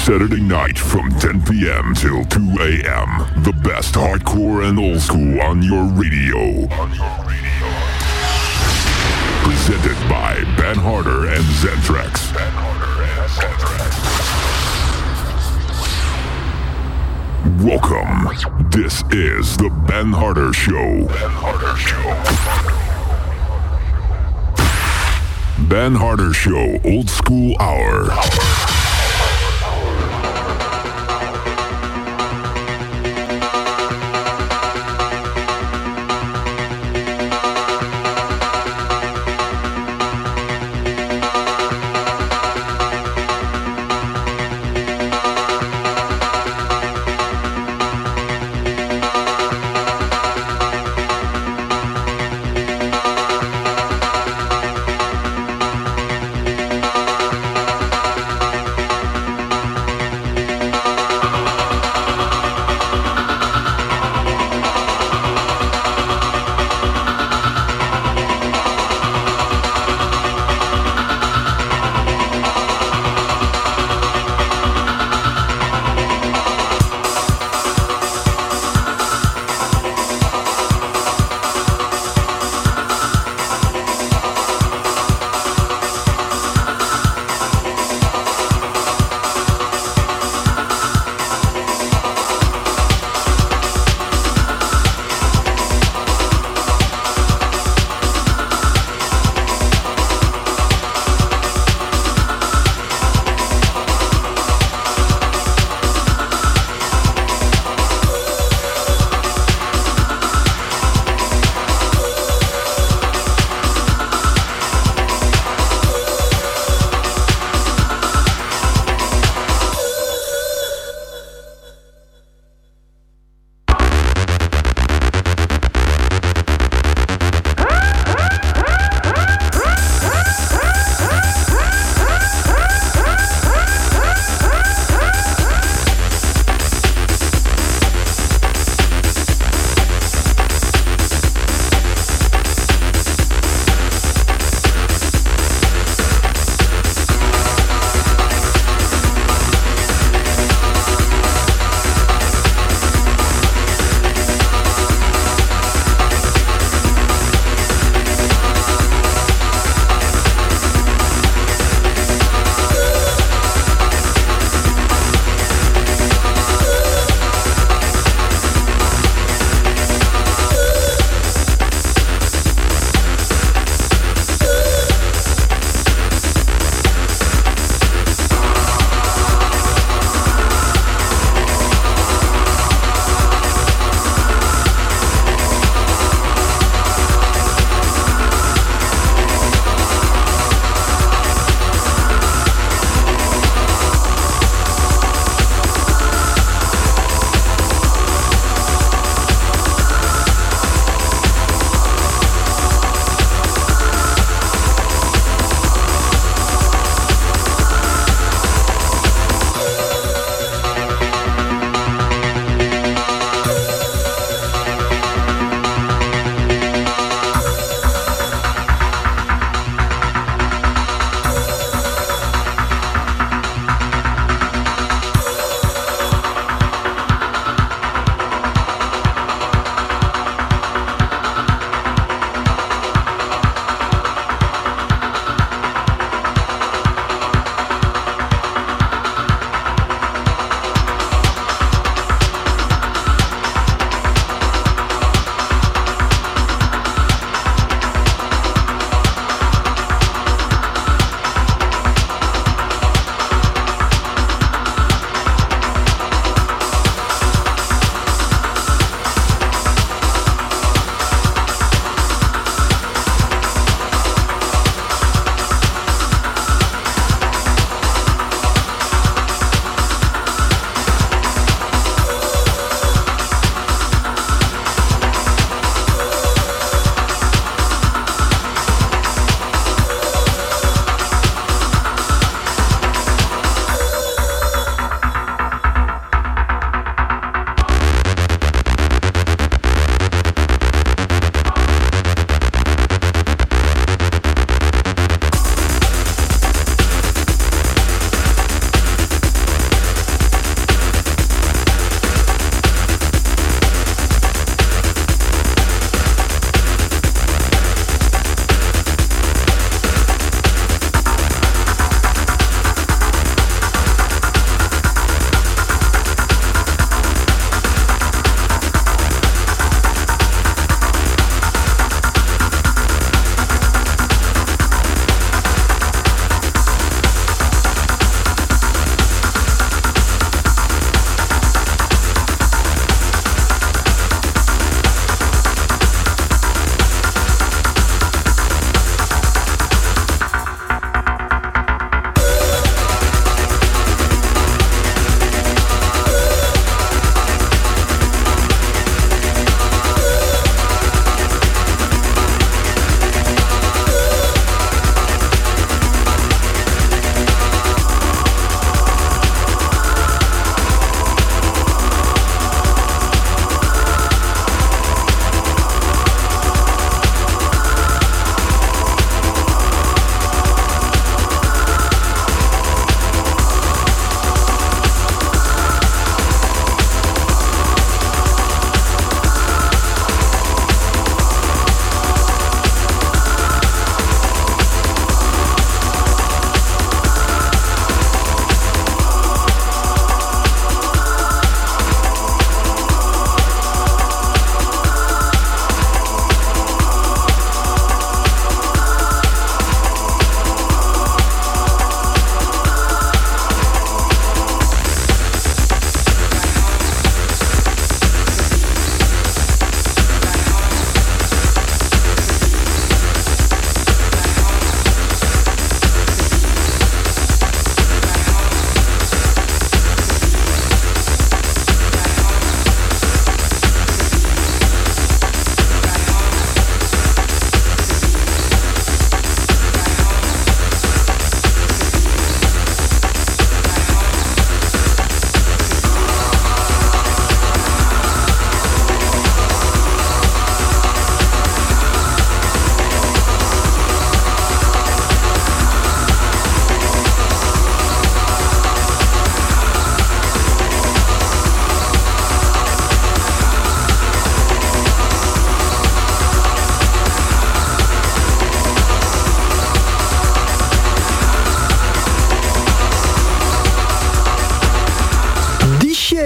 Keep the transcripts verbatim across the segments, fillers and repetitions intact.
Saturday night from ten p.m. till two a.m. The best hardcore and old school on your radio. Presented by Ben Harder and Zentrax. Welcome. This is the Ben Harder Show. Ben Harder Show. Ben Harder Show Old School Hour.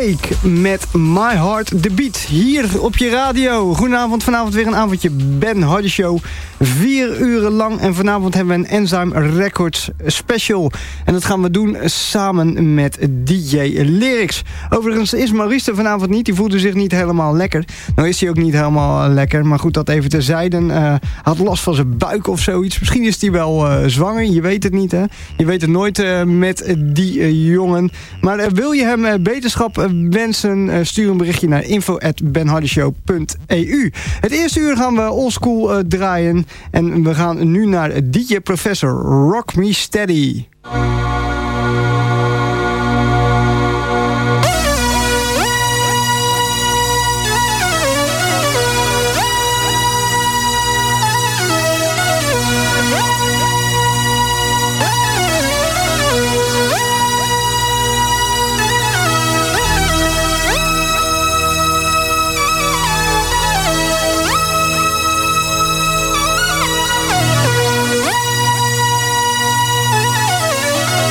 Drake met My Heart The Beat. Hier op je radio. Goedenavond, vanavond weer een avondje Ben Hardy Show. Vier uren lang en vanavond hebben we een Enzyme Records special. En dat gaan we doen samen met D J Lyrics. Overigens is Maurice er vanavond niet. Die voelde zich niet helemaal lekker. Nou is hij ook niet helemaal lekker. Maar goed, dat even terzijde. Uh, had last van zijn buik of zoiets. Misschien is hij wel uh, zwanger. Je weet het niet, hè. Je weet het nooit uh, met die uh, jongen. Maar uh, wil je hem uh, beterschap uh, wensen? Uh, stuur een berichtje naar info at benhardyshow punt e u. Het eerste uur gaan we oldschool uh, draaien. En we gaan nu naar D J Professor Rock Me Steady. We'll be right back.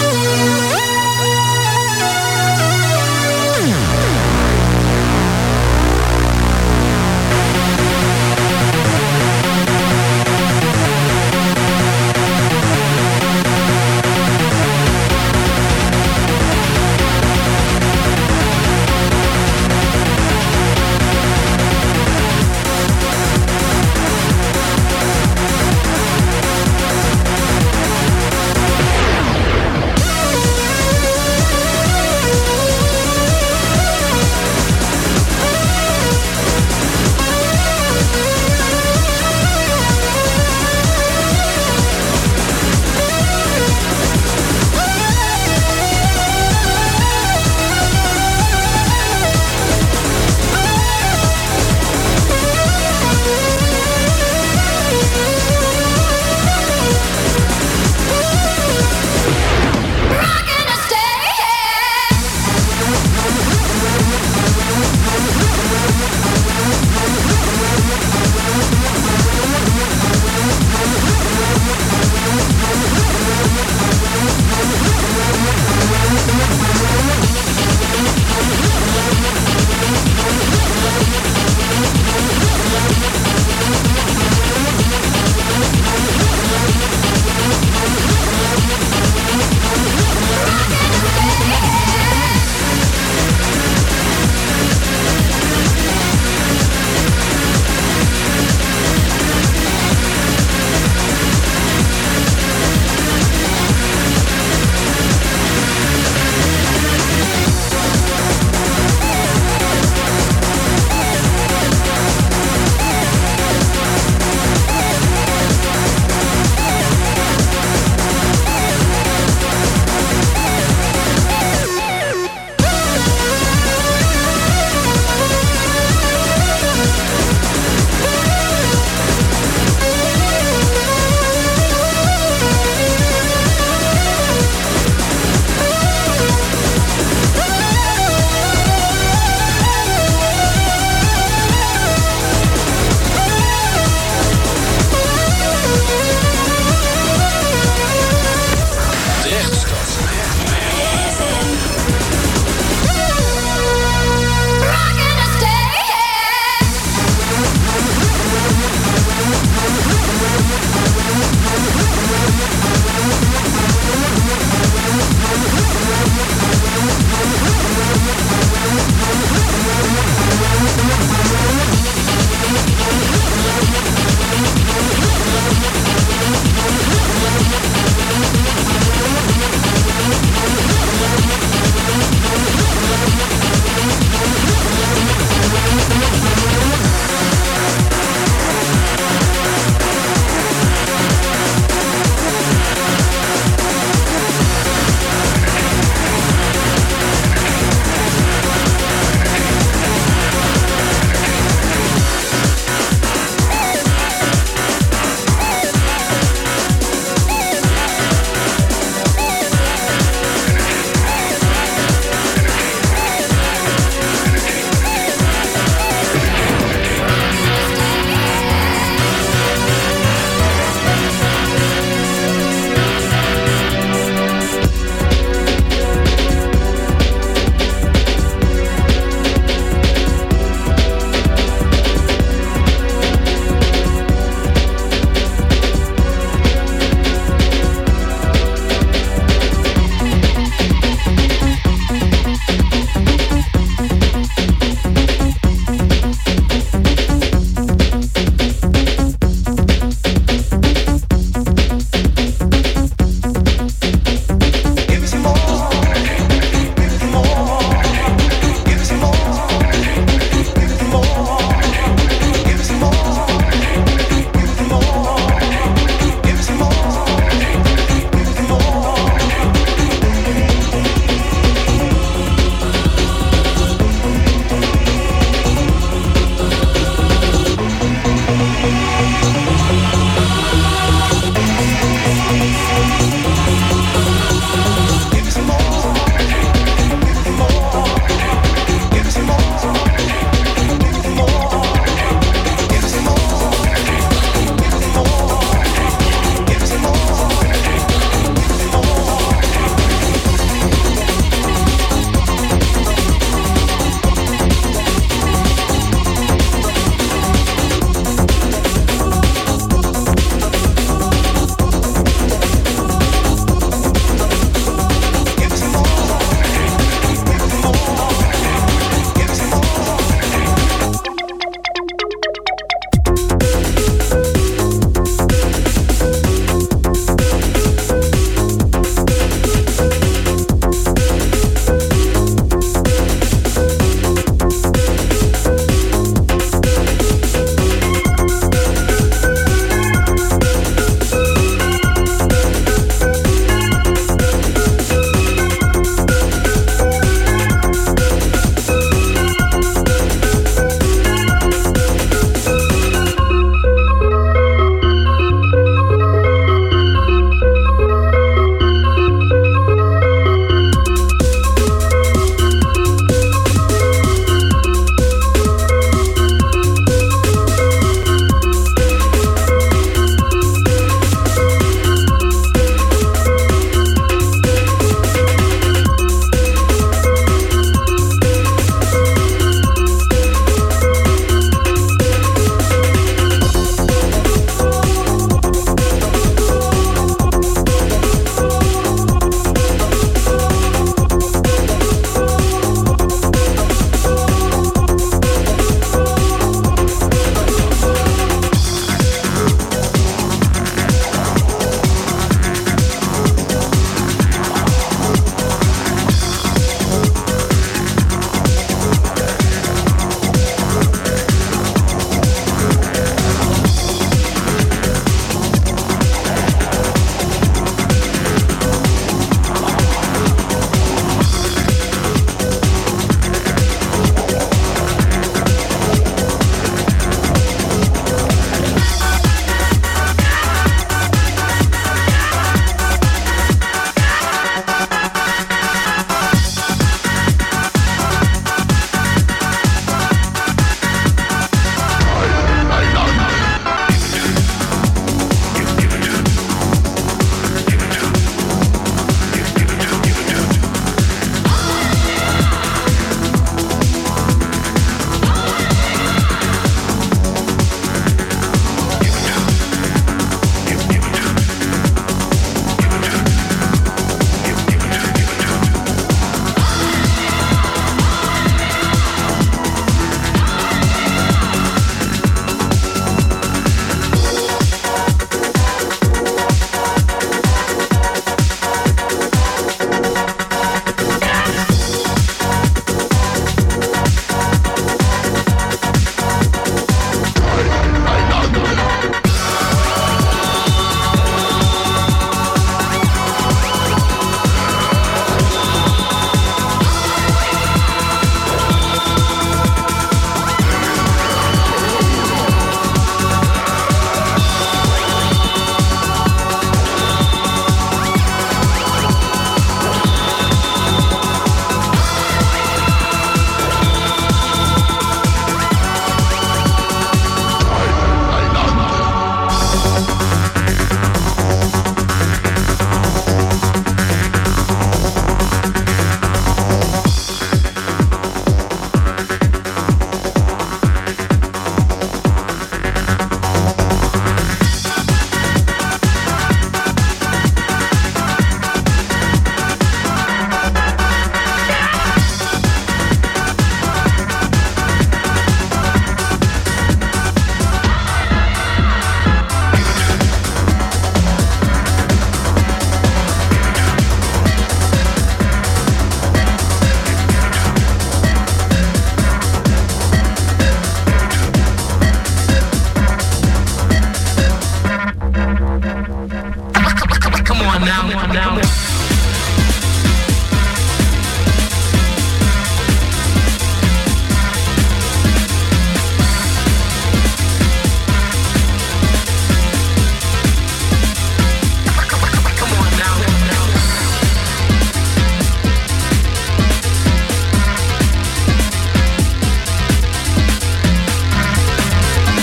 now, come on now.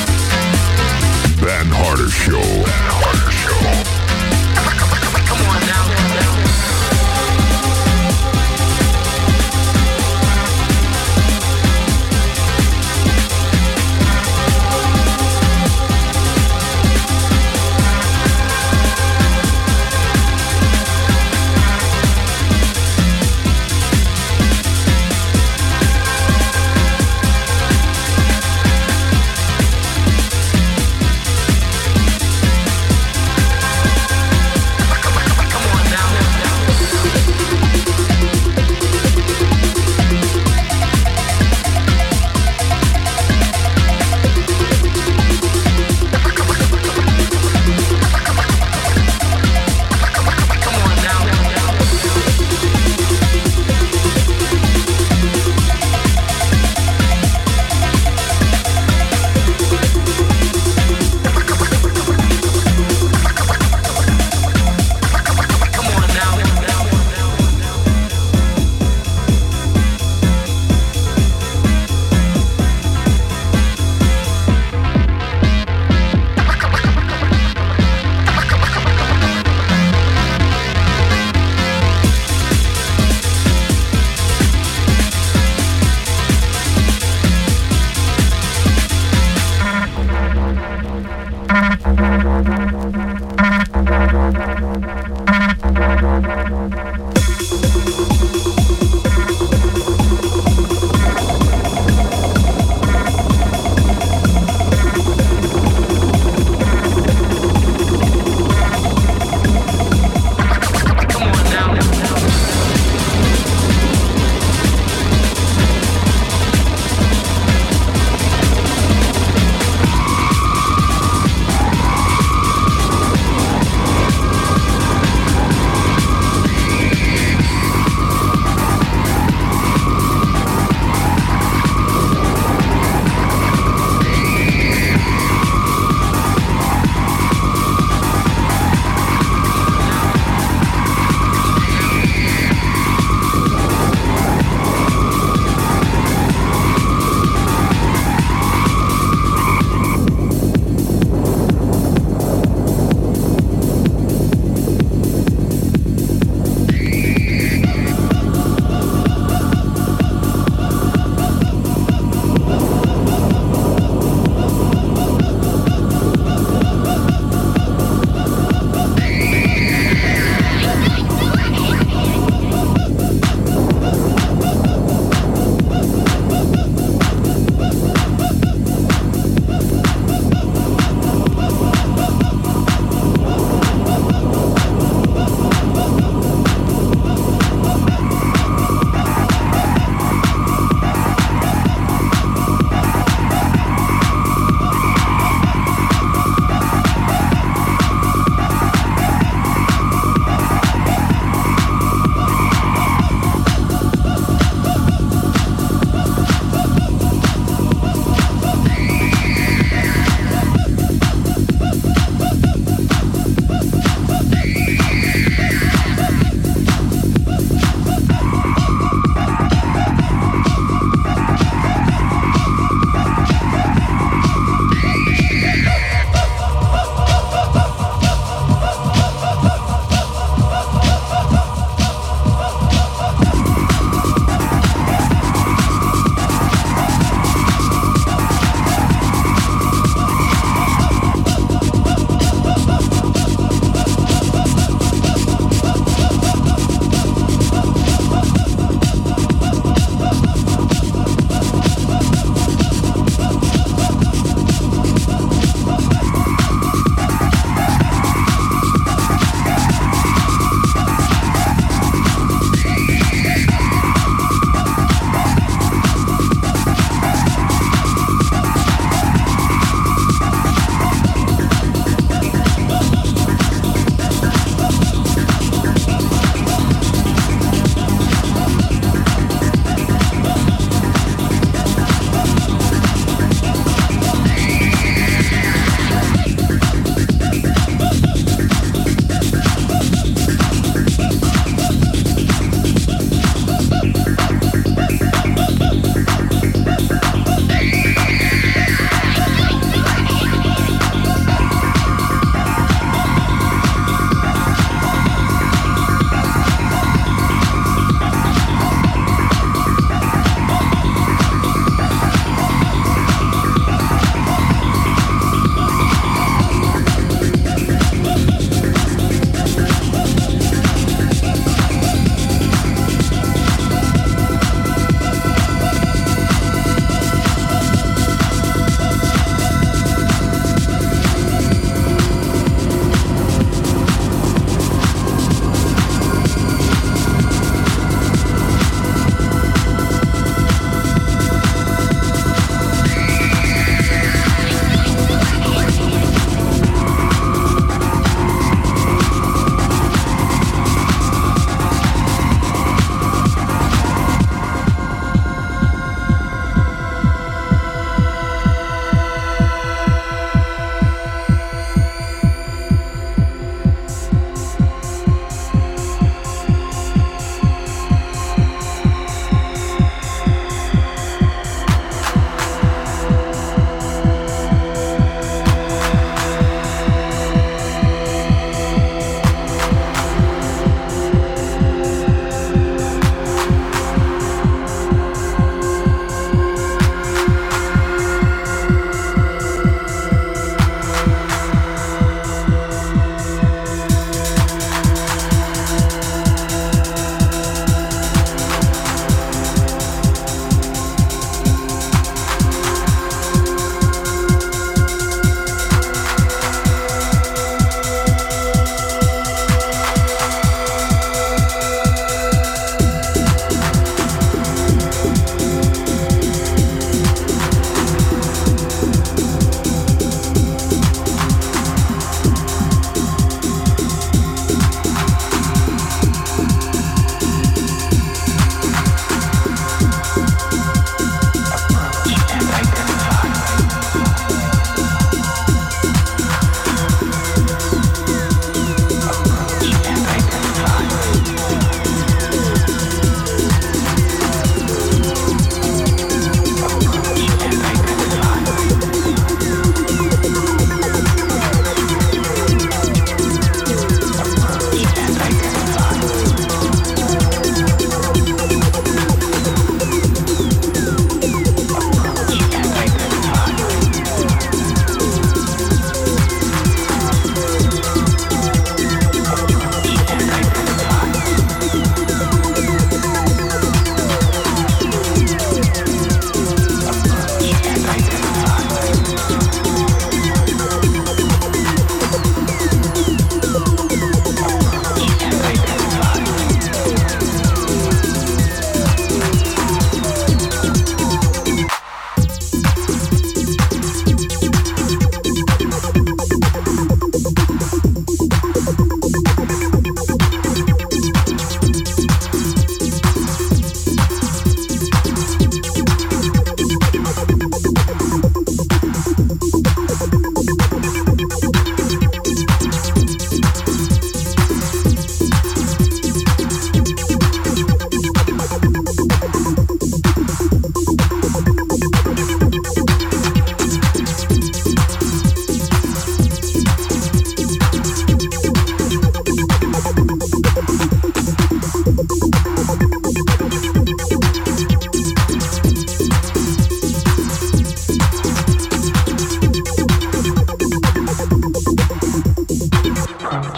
Ben Harder Show. Ben Harder Show. Come on now.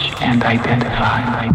touch and identify.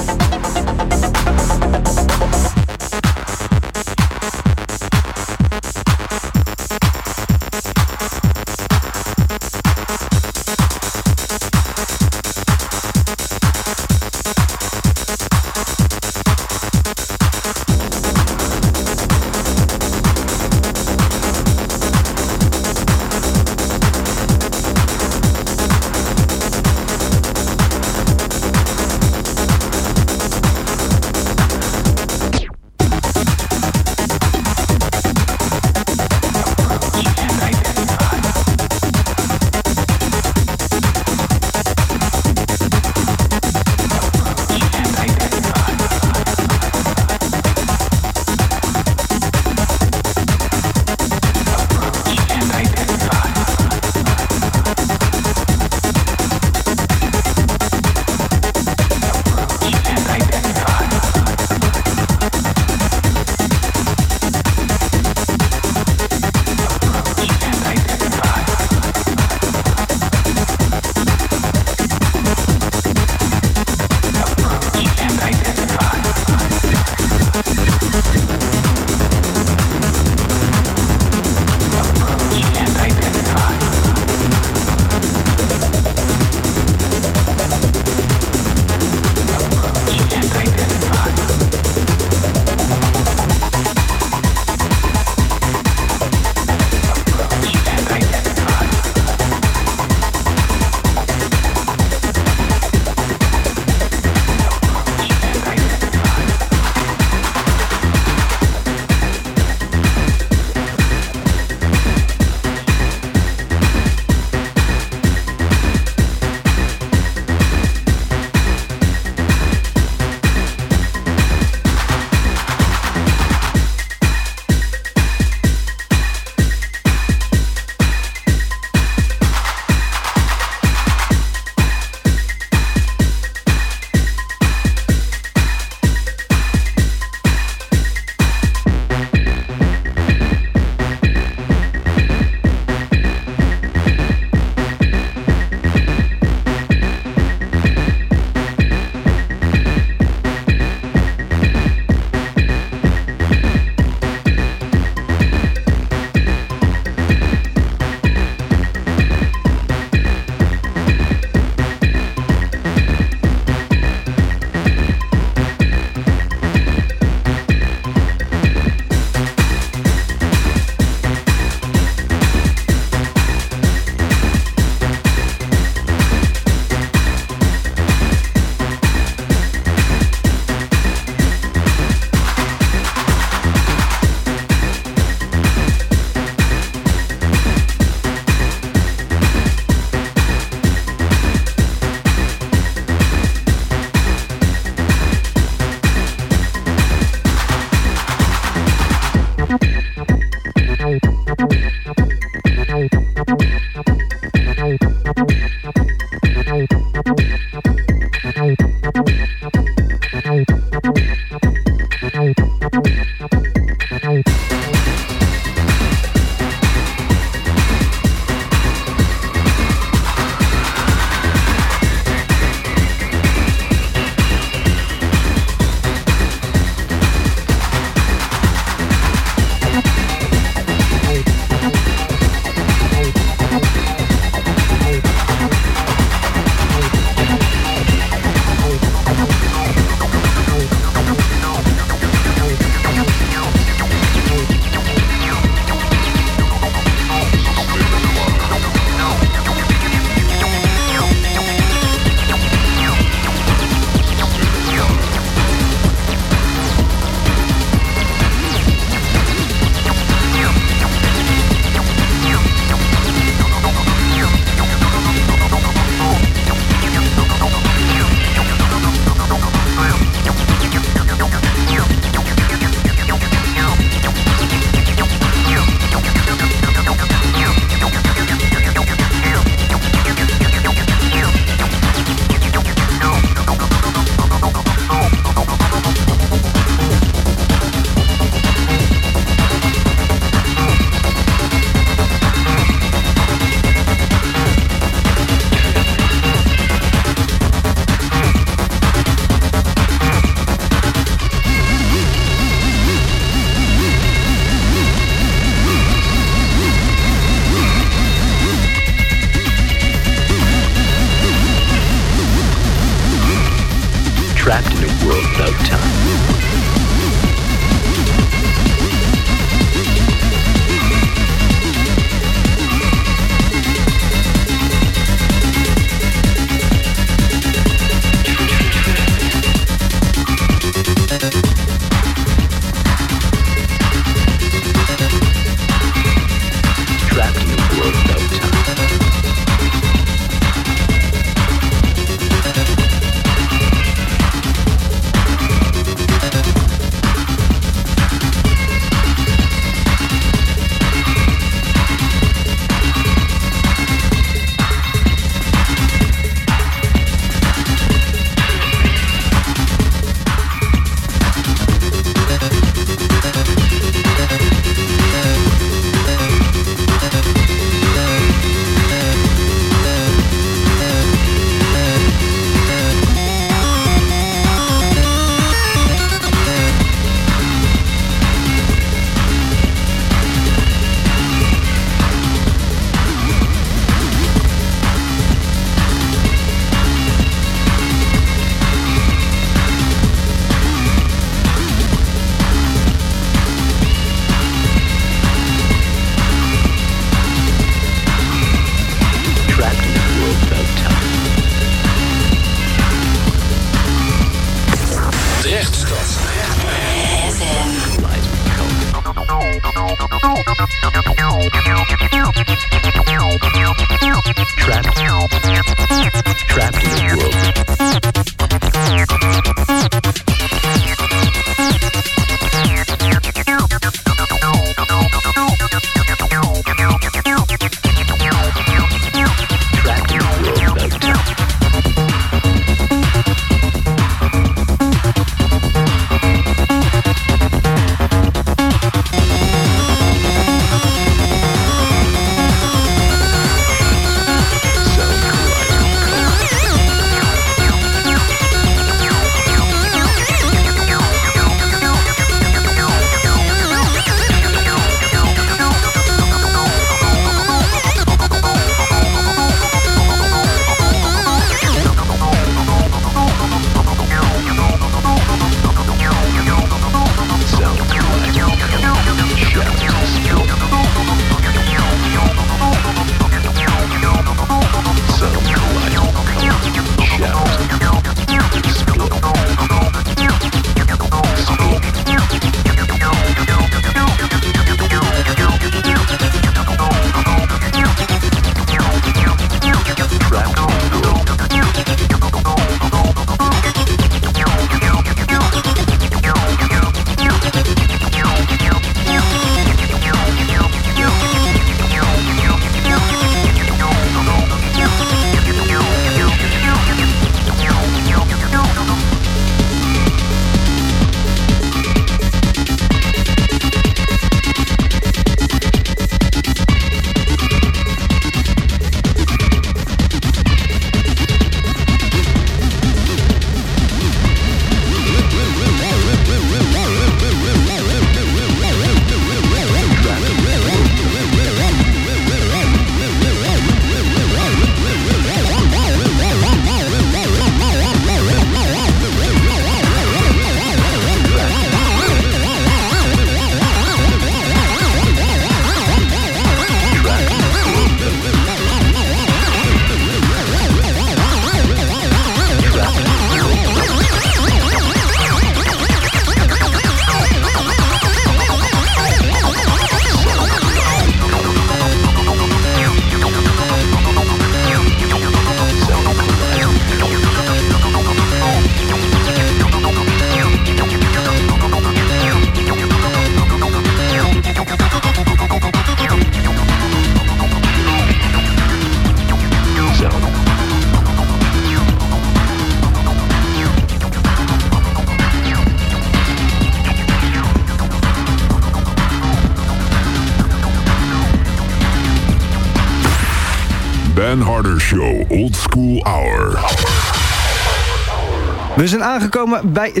Ben Harder Show Old School Hour. We zijn aangekomen bij de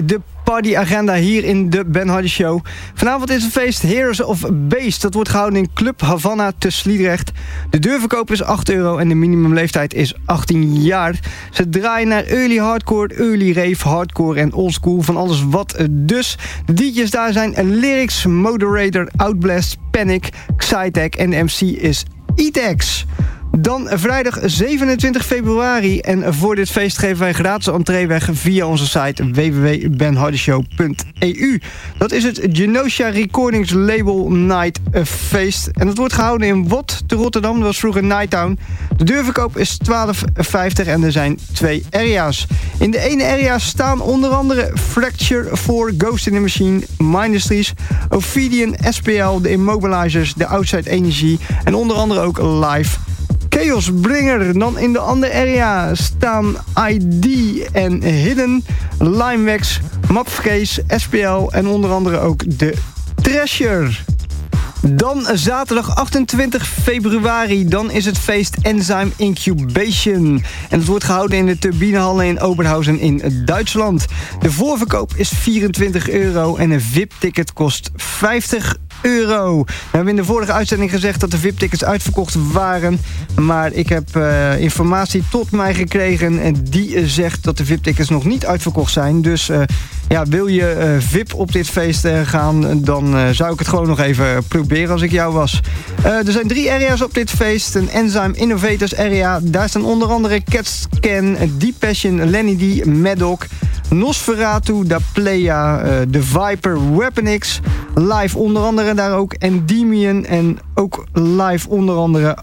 partyagenda hier in de Ben Hardy Show. Vanavond is het feest Heroes of Bass. Dat wordt gehouden in Club Havana te Sliedrecht. De deurverkoop is acht euro en de minimumleeftijd is achttien jaar. Ze draaien naar early hardcore, early rave, hardcore en oldschool. Van alles wat dus. De D J's daar zijn Lyrics, Moderator, Outblast, Panic, Xytech en de M C is E-Tex. Dan vrijdag zevenentwintig februari. En voor dit feest geven wij gratis entree weg via onze site w w w punt ben hardy show punt e u. Dat is het Genosha Recordings Label Night feest. En dat wordt gehouden in Wot te Rotterdam. Dat was vroeger Nighttown. De deurverkoop is twaalf vijftig en er zijn twee area's. In de ene area staan onder andere Fracture four, Ghost in the Machine, Mindustries, Ophidian, S P L, de Immobilizers, de Outside Energy en onder andere ook Live Chaosbringer. Dan in de andere area staan I D en Hidden, Limewax, Mapfrees, S P L en onder andere ook de Treasure. Dan zaterdag achtentwintig februari, dan is het feest Enzyme Incubation. En het wordt gehouden in de Turbinehallen in Oberhausen in Duitsland. De voorverkoop is vierentwintig euro en een V I P-ticket kost vijftig euro. We hebben in de vorige uitzending gezegd dat de V I P-tickets uitverkocht waren. Maar ik heb uh, informatie tot mij gekregen en die zegt dat de V I P-tickets nog niet uitverkocht zijn. Dus uh, ja, wil je uh, V I P op dit feest uh, gaan, dan uh, zou ik het gewoon nog even proberen als ik jou was. Uh, er zijn drie area's op dit feest. Een Enzyme Innovators area. Daar staan onder andere CatScan, Deep Passion, Lenny D, Maddock, Nosferatu, Da Playa, uh, The Viper, Weapon X, live onder andere daar ook Endymion en ook live onder andere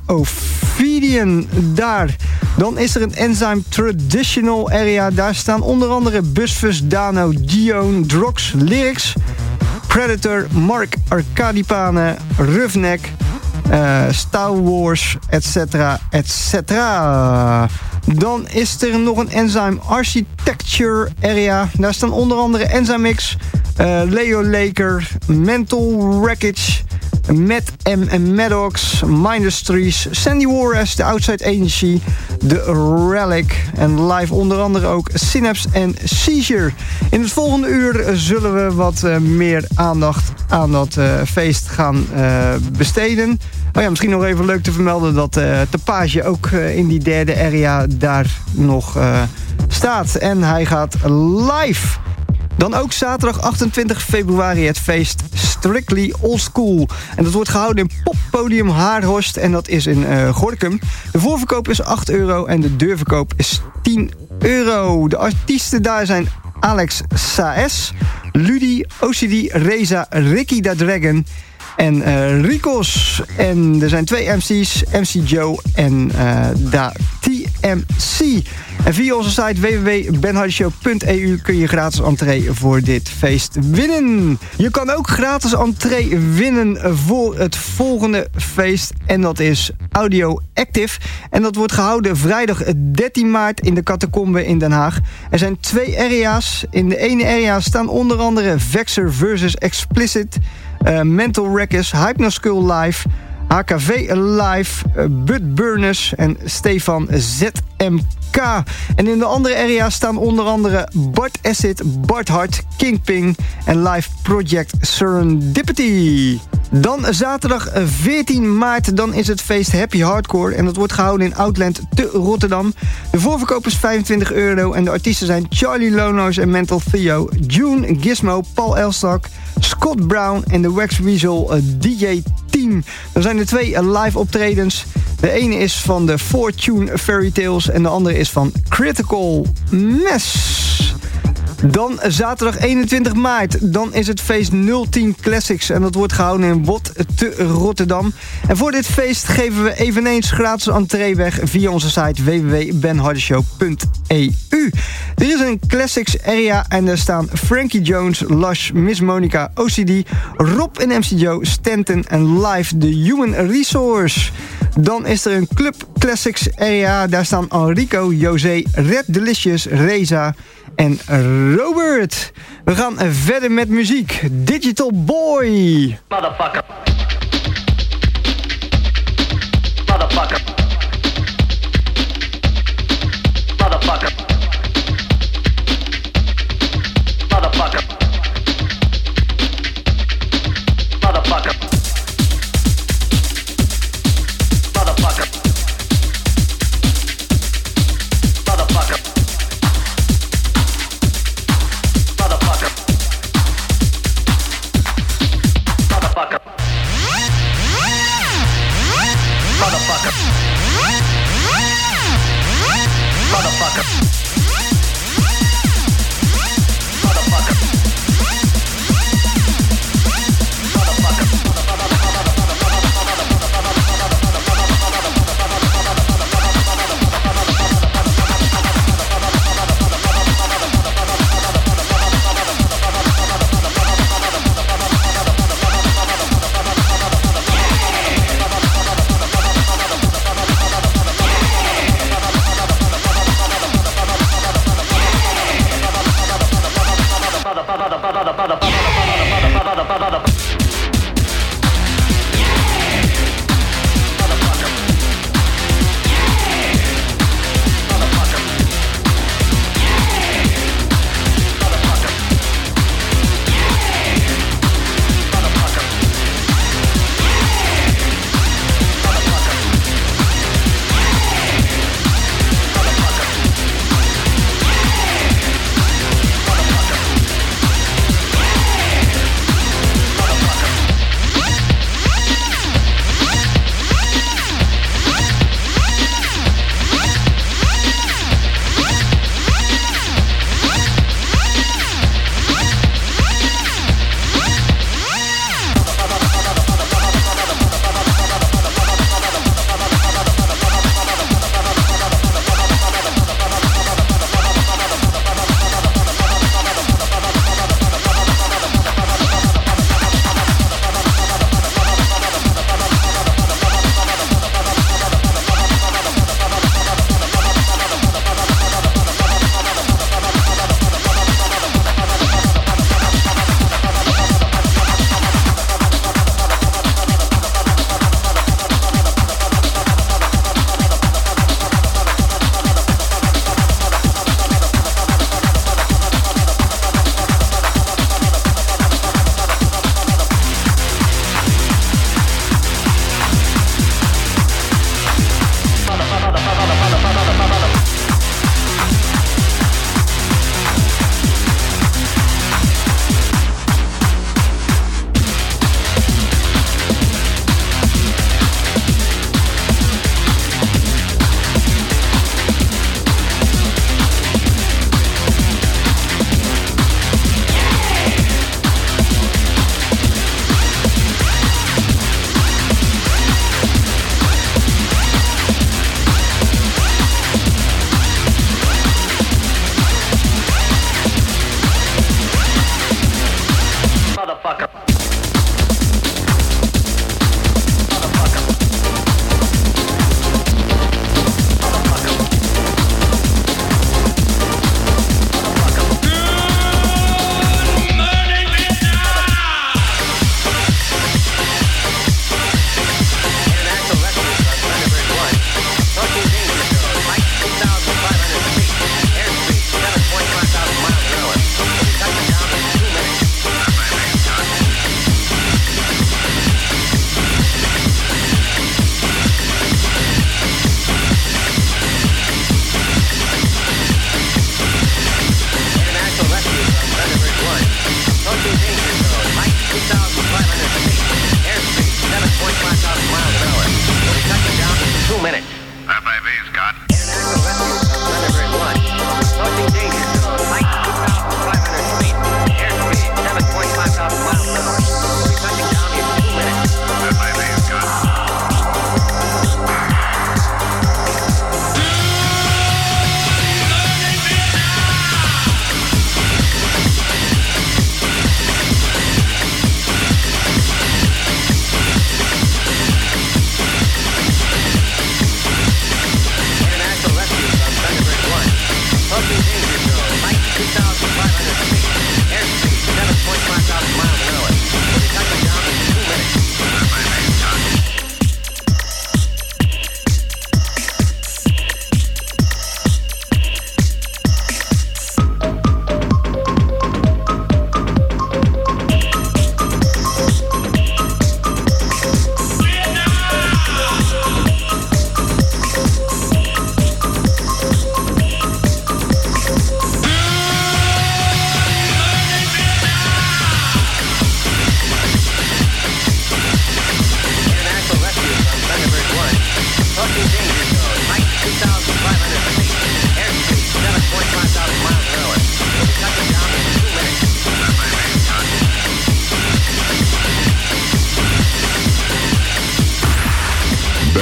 Ophidian daar. Dan is er een Enzyme Traditional area. Daar staan onder andere Busfus, Dano, Dion, Drox, Lyrics, Predator, Mark, Arcadipane, Roughneck, uh, Star Wars, et cetera, et cetera. Dan is er nog een Enzyme Architecture area. Daar staan onder andere Enzyme X, uh, Leo Laker, Mental Wreckage, Matt M en Maddox, Mindustries, Sandy Warres, The Outside Agency, The Relic en live onder andere ook Synapse en Seizure. In het volgende uur zullen we wat uh, meer aandacht aan dat uh, feest gaan uh, besteden. Oh ja, misschien nog even leuk te vermelden dat uh, Tapage ook uh, in die derde area daar nog uh, staat. En hij gaat live. Dan ook zaterdag achtentwintig februari het feest Strictly Old School. En dat wordt gehouden in Poppodium Haarhorst en dat is in uh, Gorinchem. De voorverkoop is acht euro en de deurverkoop is tien euro. De artiesten daar zijn Alex Saes, Ludi, O C D, Reza, Ricky da Dragon en uh, Ricos. En er zijn twee M C's, M C Joe en uh, Da T M C. En via onze site w w w punt ben hardy show punt e u kun je gratis entree voor dit feest winnen. Je kan ook gratis entree winnen voor het volgende feest. En dat is Audio Active. En dat wordt gehouden vrijdag dertien maart in de Catacombe in Den Haag. Er zijn twee area's. In de ene area staan onder andere Vexer versus Explicit, uh, Mental Wreckers, Hypnoskull Live, H K V Live, uh, Bud Burners en Stefan Z M K. En in de andere area staan onder andere Bart Acid, Bart Hart, Kingping en Live Project Serendipity. Dan zaterdag veertien maart, dan is het feest Happy Hardcore en dat wordt gehouden in Outland te Rotterdam. De voorverkoop is vijfentwintig euro en de artiesten zijn Charlie Lono's en Mental Theo, June, Gizmo, Paul Elstak, Scott Brown en de Wax Weasel D J Team. Dan zijn er twee live optredens. De ene is van de Fortune Fairy Tales en de andere is van Critical Mess. Dan zaterdag eenentwintig maart, dan is het feest nul tien Classics en dat wordt gehouden in Wot te Rotterdam. En voor dit feest geven we eveneens gratis entree weg via onze site w w w punt ben hardy show punt e u. Er is een Classics area en daar staan Frankie Jones, Lush, Miss Monica, O C D, Rob en M C Joe, Stanton en Live The Human Resource. Dan is er een Club Classics area, daar staan Enrico, José, Red Delicious, Reza en Robert. We gaan verder met muziek. Digital Boy. Motherfucker. Motherfucker. Motherfucker. Motherfucker. Motherfucker. Motherfucker.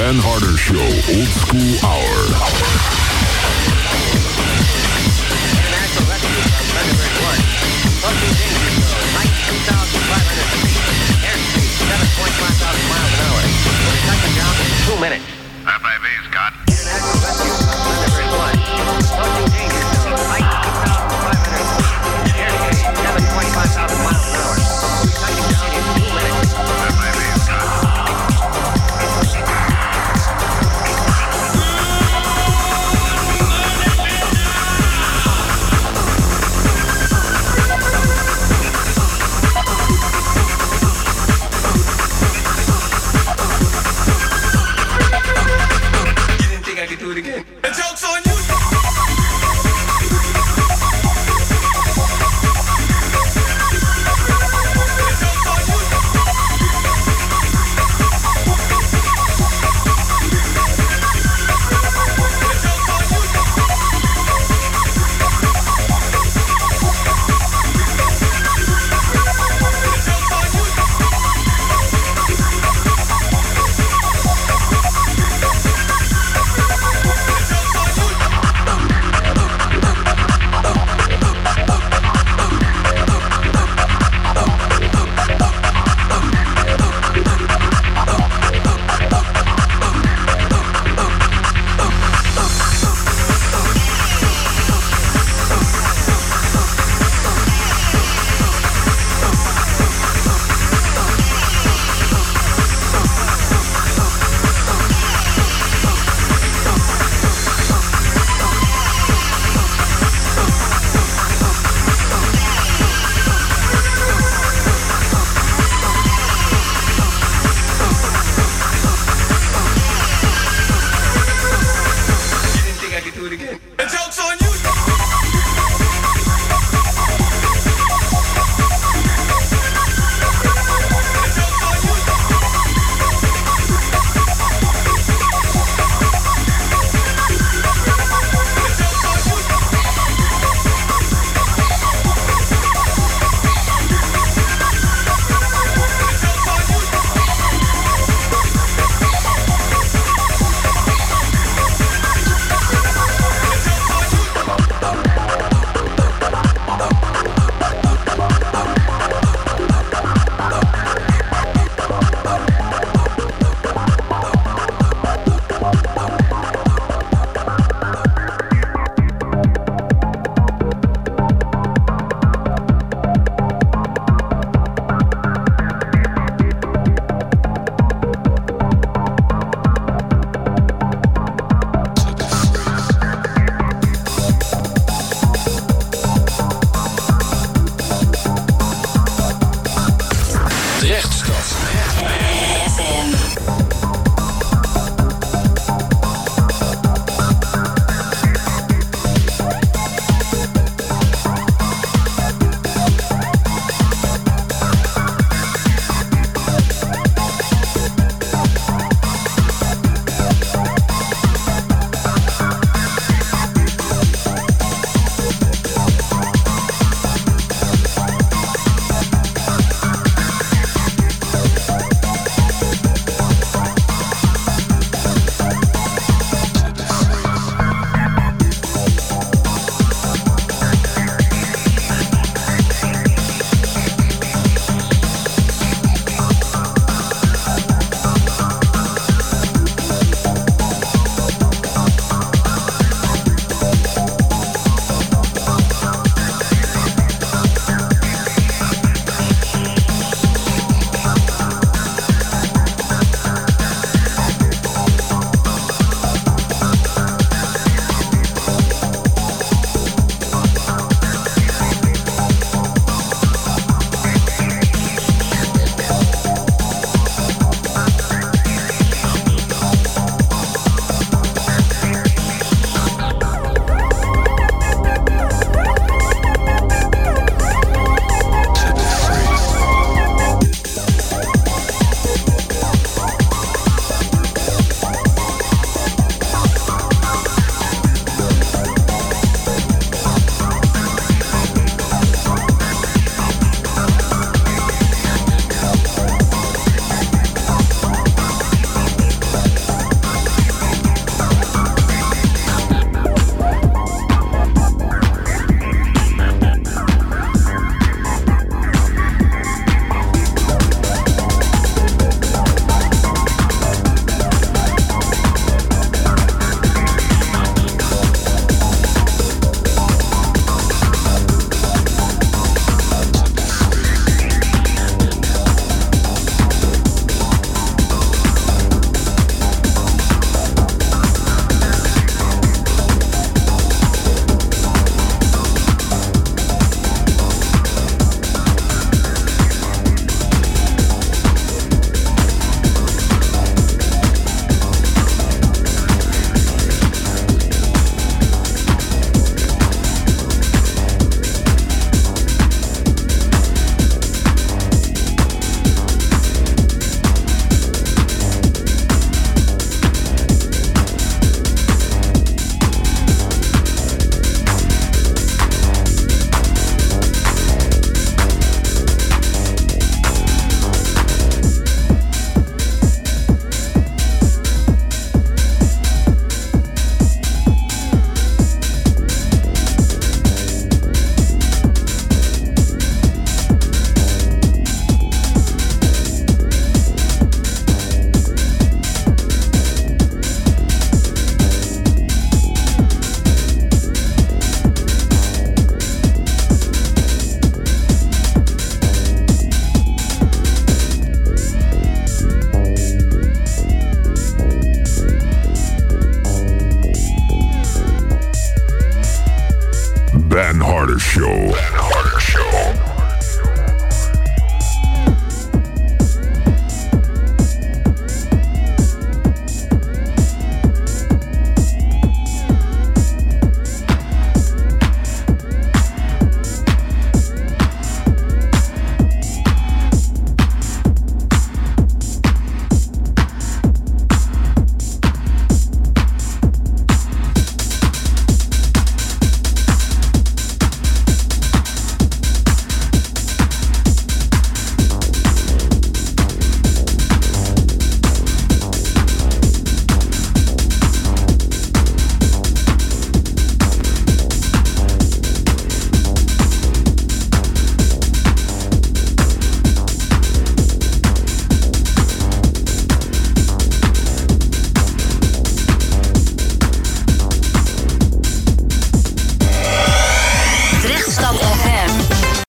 Ben Harder Show Old School Hour. International rescue from Thunderbird one. Approaching danger zone. Height two thousand five hundred feet. Airspeed seven point five thousand miles an hour. We'll be touching down in two minutes. F I V, Scott. International rescue from Thunderbird one. Approaching danger zone. Height two thousand five hundred feet. Airspeed seven point five thousand miles an hour. We'll be touching down in two minutes. F I V, Scott. Show.